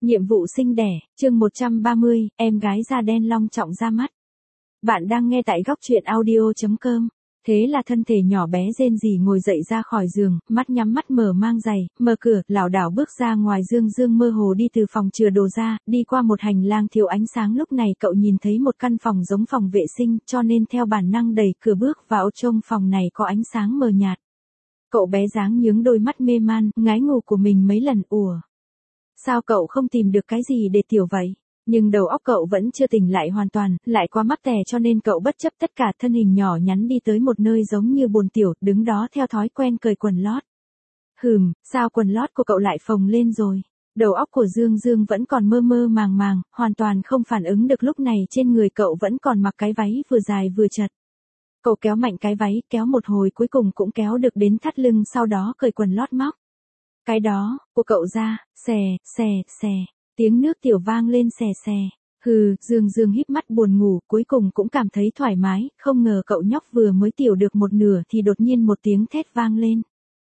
Nhiệm vụ sinh đẻ, chương 130, em gái da đen long trọng ra mắt. Bạn đang nghe tại góc truyện audio.com. Thế là thân thể nhỏ bé rên rỉ ngồi dậy ra khỏi giường, mắt nhắm mắt mở mang giày, mở cửa, lảo đảo bước ra ngoài. Dương mơ hồ đi từ phòng chừa đồ ra, đi qua một hành lang thiếu ánh sáng. Lúc này cậu nhìn thấy một căn phòng giống phòng vệ sinh, cho nên theo bản năng đẩy cửa bước vào. Trong phòng này có ánh sáng mờ nhạt. Cậu bé dáng nhướng đôi mắt mê man, ngái ngủ của mình mấy lần. Sao cậu không tìm được cái gì để tiểu vậy? Nhưng đầu óc cậu vẫn chưa tỉnh lại hoàn toàn, lại quá mắc tè cho nên cậu bất chấp tất cả, thân hình nhỏ nhắn đi tới một nơi giống như bồn tiểu, đứng đó theo thói quen cởi quần lót. Sao quần lót của cậu lại phồng lên rồi? Đầu óc của Dương vẫn còn mơ mơ màng màng, hoàn toàn không phản ứng được lúc này trên người cậu vẫn còn mặc cái váy vừa dài vừa chật. Cậu kéo mạnh cái váy, kéo một hồi cuối cùng cũng kéo được đến thắt lưng, sau đó cởi quần lót móc. Cái đó, của cậu ra, xè, tiếng nước tiểu vang lên xè. Dương híp mắt buồn ngủ, cuối cùng cũng cảm thấy thoải mái, không ngờ cậu nhóc vừa mới tiểu được một nửa thì đột nhiên một tiếng thét vang lên.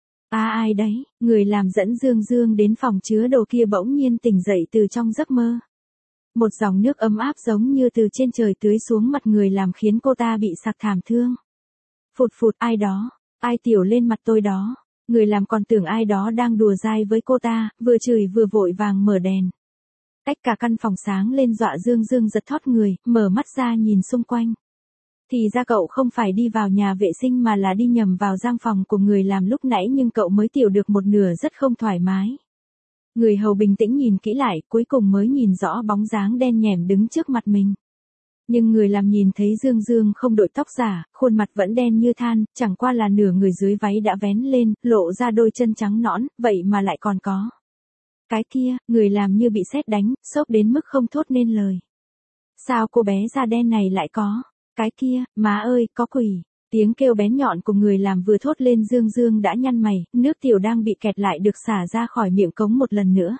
Ai đấy? Người làm dẫn Dương đến phòng chứa đồ kia bỗng nhiên tỉnh dậy từ trong giấc mơ. Một dòng nước ấm áp giống như từ trên trời tưới xuống mặt người làm khiến cô ta bị sặc thảm thương. Phụt, ai đó? Ai tiểu lên mặt tôi đó? Người làm còn tưởng ai đó đang đùa dai với cô ta, vừa chửi vừa vội vàng mở đèn. Cả căn phòng sáng lên dọa Dương giật thót người, mở mắt ra nhìn xung quanh. Thì ra cậu không phải đi vào nhà vệ sinh mà là đi nhầm vào giang phòng của người làm lúc nãy, nhưng cậu mới tiểu được một nửa rất không thoải mái. Người hầu bình tĩnh nhìn kỹ lại, cuối cùng mới nhìn rõ bóng dáng đen nhẻm đứng trước mặt mình. Nhưng người làm nhìn thấy Dương không đội tóc giả, khuôn mặt vẫn đen như than, chẳng qua là nửa người dưới váy đã vén lên, lộ ra đôi chân trắng nõn, vậy mà lại còn có. Cái kia, người làm như bị sét đánh, sốc đến mức không thốt nên lời. Sao cô bé da đen này lại có? Cái kia, má ơi, có quỷ. Tiếng kêu bén nhọn của người làm vừa thốt lên, Dương đã nhăn mày, nước tiểu đang bị kẹt lại được xả ra khỏi miệng cống một lần nữa.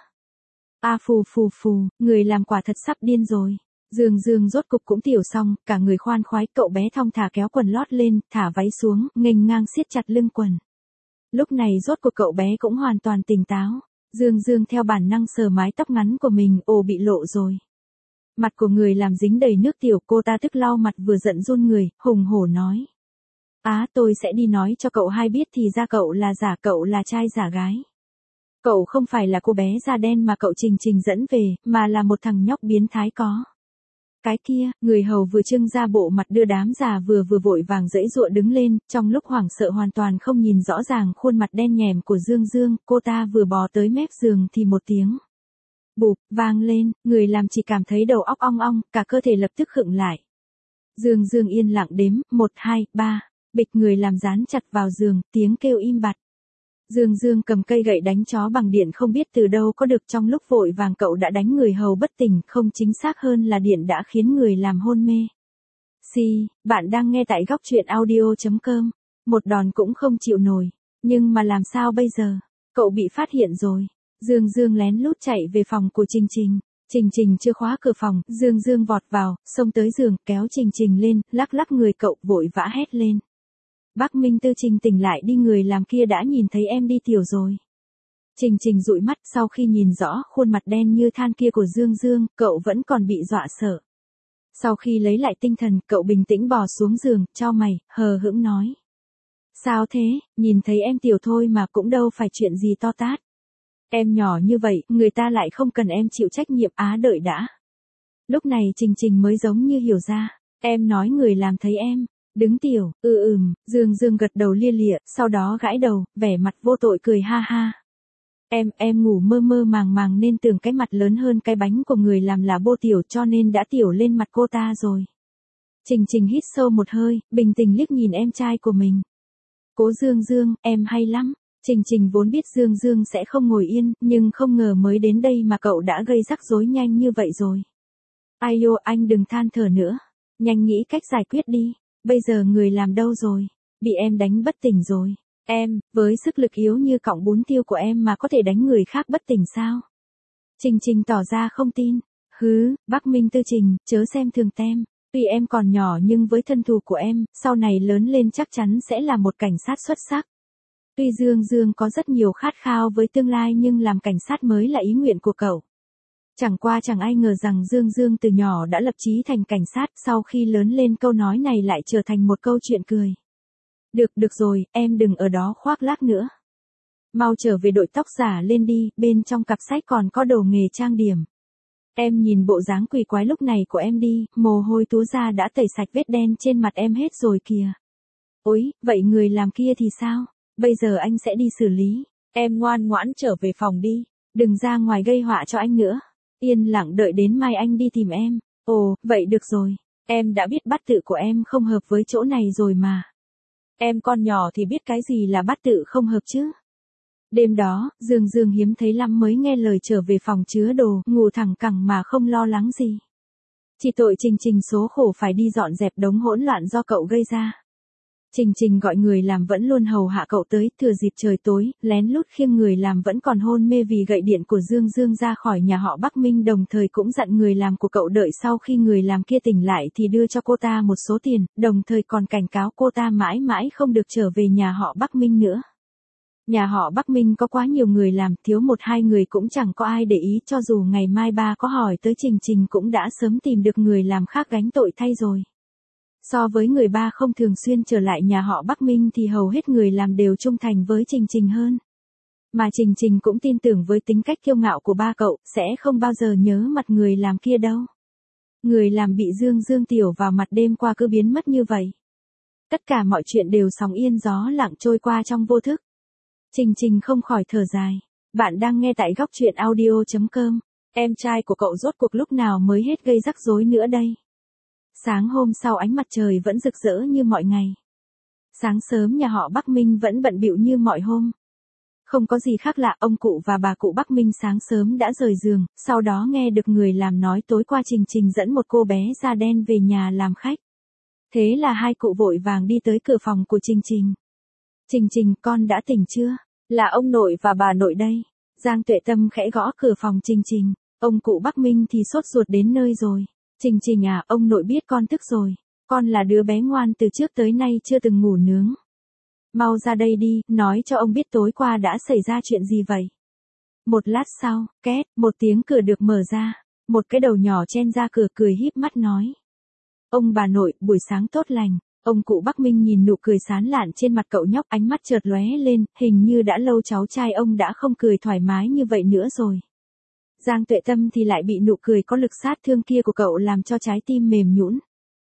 Phù, người làm quả thật sắp điên rồi. Dương rốt cục cũng tiểu xong, cả người khoan khoái, cậu bé thong thả kéo quần lót lên, thả váy xuống, nghênh ngang siết chặt lưng quần. Lúc này rốt cuộc cậu bé cũng hoàn toàn tỉnh táo. Dương theo bản năng sờ mái tóc ngắn của mình, bị lộ rồi. Mặt của người làm dính đầy nước tiểu, cô ta tức lau mặt vừa giận run người, hùng hổ nói. Tôi sẽ đi nói cho cậu hai biết, thì ra cậu là giả, cậu là trai giả gái. Cậu không phải là cô bé da đen mà cậu Trình dẫn về, mà là một thằng nhóc biến thái có. Cái kia, người hầu vừa trưng ra bộ mặt đưa đám già vừa vội vàng giãy giụa đứng lên, trong lúc hoảng sợ hoàn toàn không nhìn rõ ràng khuôn mặt đen nhèm của Dương, cô ta vừa bò tới mép giường thì một tiếng bụp vang lên, người làm chỉ cảm thấy đầu óc ong ong, cả cơ thể lập tức khựng lại. Dương yên lặng đếm, 1, 2, 3, bịch, người làm dán chặt vào giường, tiếng kêu im bặt. Dương cầm cây gậy đánh chó bằng điện không biết từ đâu có được, trong lúc vội vàng cậu đã đánh người hầu bất tỉnh, không chính xác hơn là điện đã khiến người làm hôn mê. Bạn đang nghe tại góc truyện audio.com. Một đòn cũng không chịu nổi. Nhưng mà làm sao bây giờ? Cậu bị phát hiện rồi. Dương lén lút chạy về phòng của Trình. Trình chưa khóa cửa phòng, Dương vọt vào, xông tới giường, kéo Trình lên, lắc người cậu, vội vã hét lên. Bác Minh Tư, Trình tỉnh lại đi, người làm kia đã nhìn thấy em đi tiểu rồi. Trình dụi mắt, sau khi nhìn rõ khuôn mặt đen như than kia của Dương, cậu vẫn còn bị dọa sợ. Sau khi lấy lại tinh thần, cậu bình tĩnh bò xuống giường, chau mày, hờ hững nói. Sao thế, nhìn thấy em tiểu thôi mà cũng đâu phải chuyện gì to tát. Em nhỏ như vậy, người ta lại không cần em chịu trách nhiệm, đợi đã. Lúc này Trình mới giống như hiểu ra, em nói người làm thấy em đứng tiểu, Dương gật đầu lia lịa, sau đó gãi đầu, vẻ mặt vô tội cười ha ha. Em ngủ mơ màng nên tưởng cái mặt lớn hơn cái bánh của người làm là bô tiểu, cho nên đã tiểu lên mặt cô ta rồi. Trình hít sâu một hơi, bình tĩnh liếc nhìn em trai của mình. Cố Dương, em hay lắm. Trình vốn biết Dương sẽ không ngồi yên, nhưng không ngờ mới đến đây mà cậu đã gây rắc rối nhanh như vậy rồi. Anh đừng than thở nữa. Nhanh nghĩ cách giải quyết đi. Bây giờ người làm đâu rồi? Bị em đánh bất tỉnh rồi. Em, với sức lực yếu như cọng bún tiêu của em mà có thể đánh người khác bất tỉnh sao? Trình tỏ ra không tin. Bác Minh Tư, Trình, chớ xem thường tem. Tuy em còn nhỏ nhưng với thân thủ của em, sau này lớn lên chắc chắn sẽ là một cảnh sát xuất sắc. Tuy Dương có rất nhiều khát khao với tương lai nhưng làm cảnh sát mới là ý nguyện của cậu. Chẳng qua chẳng ai ngờ rằng Dương Dương từ nhỏ đã lập chí thành cảnh sát, sau khi lớn lên câu nói này lại trở thành một câu chuyện cười. Được rồi, em đừng ở đó khoác lác nữa. Mau trở về đội tóc giả lên đi, bên trong cặp sách còn có đồ nghề trang điểm. Em nhìn bộ dáng quỷ quái lúc này của em đi, mồ hôi túa ra đã tẩy sạch vết đen trên mặt em hết rồi kìa. Ôi, vậy người làm kia thì sao? Bây giờ anh sẽ đi xử lý. Em ngoan ngoãn trở về phòng đi, đừng ra ngoài gây họa cho anh nữa. Yên lặng đợi đến mai anh đi tìm em. Ồ, vậy được rồi. Em đã biết bát tự của em không hợp với chỗ này rồi mà. Em con nhỏ thì biết cái gì là bát tự không hợp chứ. Đêm đó, Dương Dương hiếm thấy lắm mới nghe lời trở về phòng chứa đồ, ngủ thẳng cẳng mà không lo lắng gì. Chỉ tội Trình Trình số khổ phải đi dọn dẹp đống hỗn loạn do cậu gây ra. Trình Trình gọi người làm vẫn luôn hầu hạ cậu tới, thừa dịp trời tối, lén lút khiêng người làm vẫn còn hôn mê vì gậy điện của Dương Dương ra khỏi nhà họ Bắc Minh, đồng thời cũng dặn người làm của cậu đợi sau khi người làm kia tỉnh lại thì đưa cho cô ta một số tiền, đồng thời còn cảnh cáo cô ta mãi mãi không được trở về nhà họ Bắc Minh nữa. Nhà họ Bắc Minh có quá nhiều người làm, thiếu một hai người cũng chẳng có ai để ý, cho dù ngày mai ba có hỏi tới Trình Trình cũng đã sớm tìm được người làm khác gánh tội thay rồi. So với người ba không thường xuyên trở lại nhà họ Bắc Minh thì hầu hết người làm đều trung thành với Trình Trình hơn. Mà Trình Trình cũng tin tưởng với tính cách kiêu ngạo của ba cậu, sẽ không bao giờ nhớ mặt người làm kia đâu. Người làm bị Dương Dương tiểu vào mặt đêm qua cứ biến mất như vậy. Tất cả mọi chuyện đều sóng yên gió lặng trôi qua trong vô thức. Trình Trình không khỏi thở dài. Bạn đang nghe tại góc truyện audio.com. Em trai của cậu rốt cuộc lúc nào mới hết gây rắc rối nữa đây? Sáng hôm sau ánh mặt trời vẫn rực rỡ như mọi ngày. Sáng sớm nhà họ Bắc Minh vẫn bận bịu như mọi hôm. Không có gì khác lạ, ông cụ và bà cụ Bắc Minh sáng sớm đã rời giường, sau đó nghe được người làm nói tối qua Trình Trình dẫn một cô bé da đen về nhà làm khách. Thế là hai cụ vội vàng đi tới cửa phòng của Trình Trình. Trình Trình, con đã tỉnh chưa? Là ông nội và bà nội đây. Giang Tuệ Tâm khẽ gõ cửa phòng Trình Trình. Ông cụ Bắc Minh thì sốt ruột đến nơi rồi. Trình Trình à, ông nội biết con thức rồi. Con là đứa bé ngoan từ trước tới nay chưa từng ngủ nướng. Mau ra đây đi, nói cho ông biết tối qua đã xảy ra chuyện gì vậy. Một lát sau, két, một tiếng cửa được mở ra. Một cái đầu nhỏ chen ra cửa cười híp mắt nói. Ông bà nội, buổi sáng tốt lành. Ông cụ Bắc Minh nhìn nụ cười sán lạn trên mặt cậu nhóc, ánh mắt chợt lóe lên, hình như đã lâu cháu trai ông đã không cười thoải mái như vậy nữa rồi. Giang Tuệ Tâm thì lại bị nụ cười có lực sát thương kia của cậu làm cho trái tim mềm nhũn.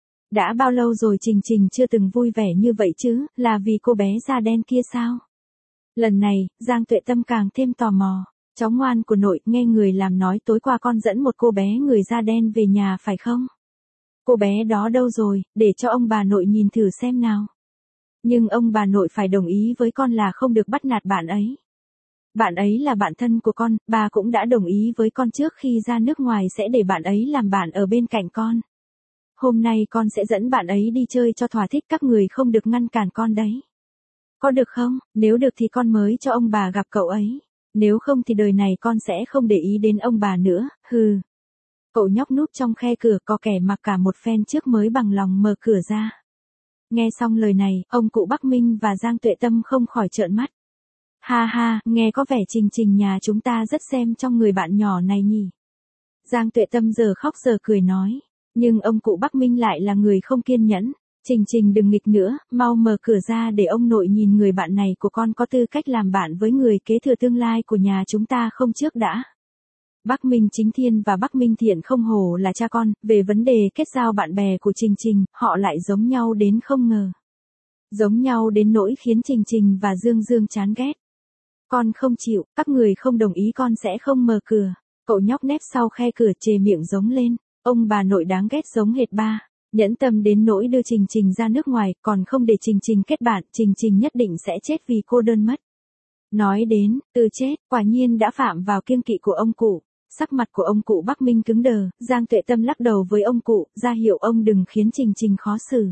Đã bao lâu rồi Trình Trình chưa từng vui vẻ như vậy chứ, là vì cô bé da đen kia sao? Lần này, Giang Tuệ Tâm càng thêm tò mò. Cháu ngoan của nội, nghe người làm nói tối qua con dẫn một cô bé người da đen về nhà phải không? Cô bé đó đâu rồi, để cho ông bà nội nhìn thử xem nào. Nhưng ông bà nội phải đồng ý với con là không được bắt nạt bạn ấy. Bạn ấy là bạn thân của con, bà cũng đã đồng ý với con trước khi ra nước ngoài sẽ để bạn ấy làm bạn ở bên cạnh con. Hôm nay con sẽ dẫn bạn ấy đi chơi cho thỏa thích, các người không được ngăn cản con đấy. Có được không? Nếu được thì con mới cho ông bà gặp cậu ấy. Nếu không thì đời này con sẽ không để ý đến ông bà nữa, hừ. Cậu nhóc núp trong khe cửa có kẻ mặc cả một phen trước mới bằng lòng mở cửa ra. Nghe xong lời này, ông cụ Bắc Minh và Giang Tuệ Tâm không khỏi trợn mắt. Ha ha, nghe có vẻ Trình Trình nhà chúng ta rất xem trong người bạn nhỏ này nhỉ. Giang Tuệ Tâm giờ khóc giờ cười nói. Nhưng ông cụ Bắc Minh lại là người không kiên nhẫn. Trình Trình đừng nghịch nữa, mau mở cửa ra để ông nội nhìn người bạn này của con có tư cách làm bạn với người kế thừa tương lai của nhà chúng ta không trước đã. Bắc Minh Chính Thiên và Bắc Minh Thiện không hổ là cha con, về vấn đề kết giao bạn bè của Trình Trình, họ lại giống nhau đến không ngờ. Giống nhau đến nỗi khiến Trình Trình và Dương Dương chán ghét. Con không chịu, các người không đồng ý con sẽ không mở cửa. Cậu nhóc nép sau khe cửa chề miệng giống lên. Ông bà nội đáng ghét giống hệt ba. Nhẫn tâm đến nỗi đưa Trình Trình ra nước ngoài, còn không để Trình Trình kết bạn, Trình Trình nhất định sẽ chết vì cô đơn mất. Nói đến, từ chết, quả nhiên đã phạm vào kiêng kỵ của ông cụ. Sắc mặt của ông cụ Bắc Minh cứng đờ, Giang Tuệ Tâm lắc đầu với ông cụ, ra hiệu ông đừng khiến Trình Trình khó xử.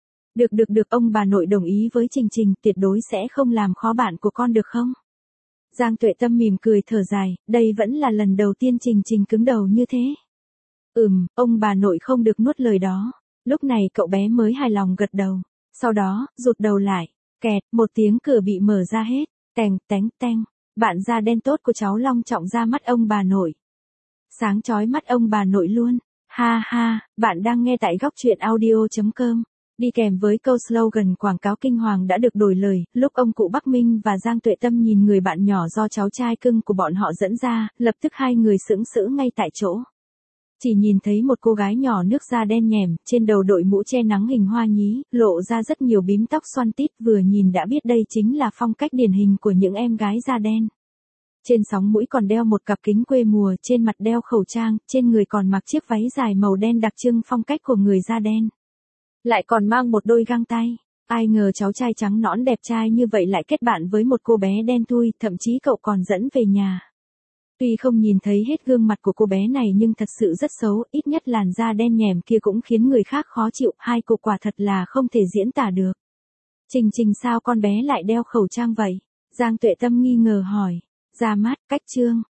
Được, ông bà nội đồng ý với Trình Trình, tuyệt đối sẽ không làm khó bạn của con được không? Giang Tuệ Tâm mỉm cười thở dài, đây vẫn là lần đầu tiên Trình Trình cứng đầu như thế. Ông bà nội không được nuốt lời đó. Lúc này cậu bé mới hài lòng gật đầu. Sau đó, rụt đầu lại. Kẹt, một tiếng cửa bị mở ra hết. Tèng, tánh, teng. Bạn da đen tốt của cháu long trọng ra mắt ông bà nội. Sáng chói mắt ông bà nội luôn. Ha ha, bạn đang nghe tại góc truyện audio.com. Đi kèm với câu slogan quảng cáo kinh hoàng đã được đổi lời, lúc ông cụ Bắc Minh và Giang Tuệ Tâm nhìn người bạn nhỏ do cháu trai cưng của bọn họ dẫn ra, lập tức hai người sững sữ ngay tại chỗ. Chỉ nhìn thấy một cô gái nhỏ nước da đen nhèm, trên đầu đội mũ che nắng hình hoa nhí, lộ ra rất nhiều bím tóc xoăn tít, vừa nhìn đã biết đây chính là phong cách điển hình của những em gái da đen. Trên sóng mũi còn đeo một cặp kính quê mùa, trên mặt đeo khẩu trang, trên người còn mặc chiếc váy dài màu đen đặc trưng phong cách của người da đen. Lại còn mang một đôi găng tay. Ai ngờ cháu trai trắng nõn đẹp trai như vậy lại kết bạn với một cô bé đen thui, thậm chí cậu còn dẫn về nhà. Tuy không nhìn thấy hết gương mặt của cô bé này nhưng thật sự rất xấu, ít nhất làn da đen nhèm kia cũng khiến người khác khó chịu, hai cô quả thật là không thể diễn tả được. Trình sao con bé lại đeo khẩu trang vậy? Giang Tuệ Tâm nghi ngờ hỏi. Ra mắt, cách trương,